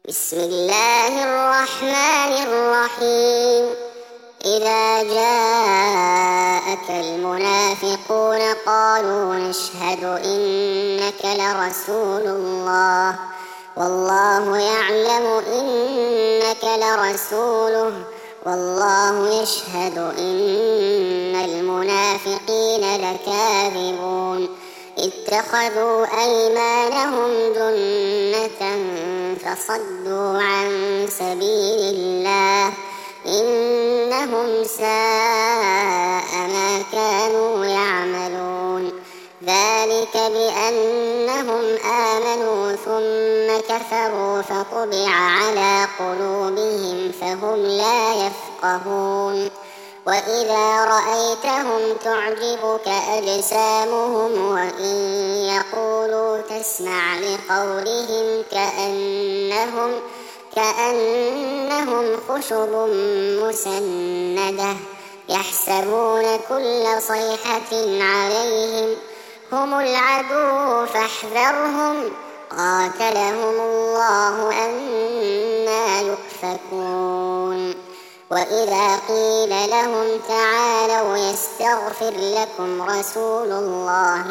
بسم الله الرحمن الرحيم. إذا جاءك المنافقون قالوا نشهد إنك لرسول الله والله يعلم إنك لرسوله والله يشهد إن المنافقين لكاذبون. اتخذوا أيمانهم جنة فصدوا عن سبيل الله إنهم ساء ما كانوا يعملون. ذلك بأنهم آمنوا ثم كفروا فطبع على قلوبهم فهم لا يفقهون. وإذا رأيتهم تعجبك أجسامهم وإن يقولوا تسمع لقولهم كأنهم خشب مسندة يحسبون كل صيحة عليهم هم العدو فاحذرهم قاتلهم الله أنى يؤفكون. وإذا قيل لهم تعالوا يستغفر لكم رسول الله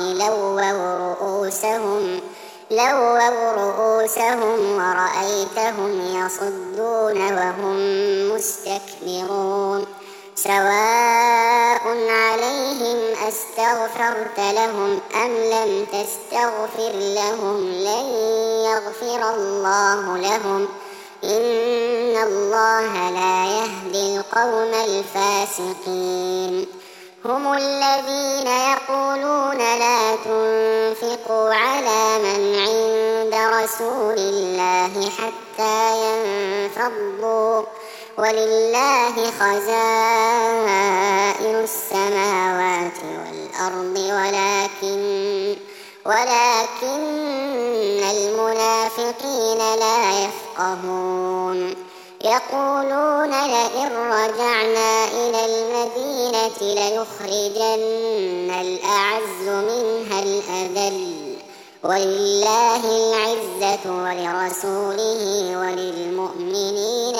لووا رؤوسهم ورأيتهم يصدون وهم مستكبرون. سواء عليهم أستغفرت لهم أم لم تستغفر لهم لن يغفر الله لهم إن الله لا يهدي القوم الفاسقين. هم الذين يقولون لا تنفقوا على من عند رسول الله حتى ينفضوا ولله خزائن السماوات والأرض ولكن المنافقين لا يفقهون. يقولون لئن رجعنا إلى المدينة ليخرجن الأعز منها الأذل ولله العزة ولرسوله وللمؤمنين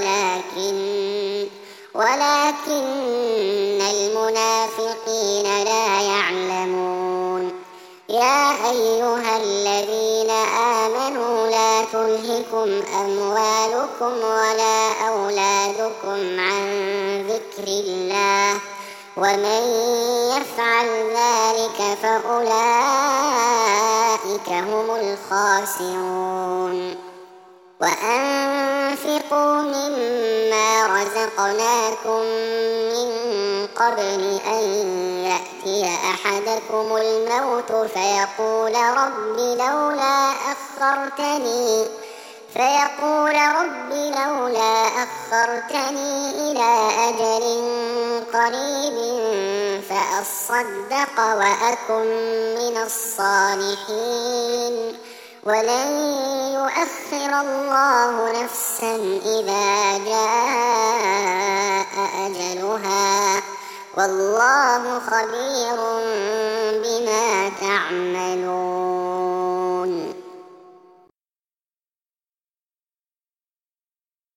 ولكن المنافقين لا يعلمون. يا أيها الذين آمنوا لا تلهكم أموالكم ولا أولادكم عن ذكر الله ومن يفعل ذلك فأولئك هم الخاسرون. وأنفقوا مما رزقناكم من قبل أن يأتي أحدكم الموت فيقول رب لولا أخرتني إلى أجل قريب فأصدق وأكن من الصالحين ولن يؤخر الله نفسا إذا جاء أجلها والله خبير بما تعملون.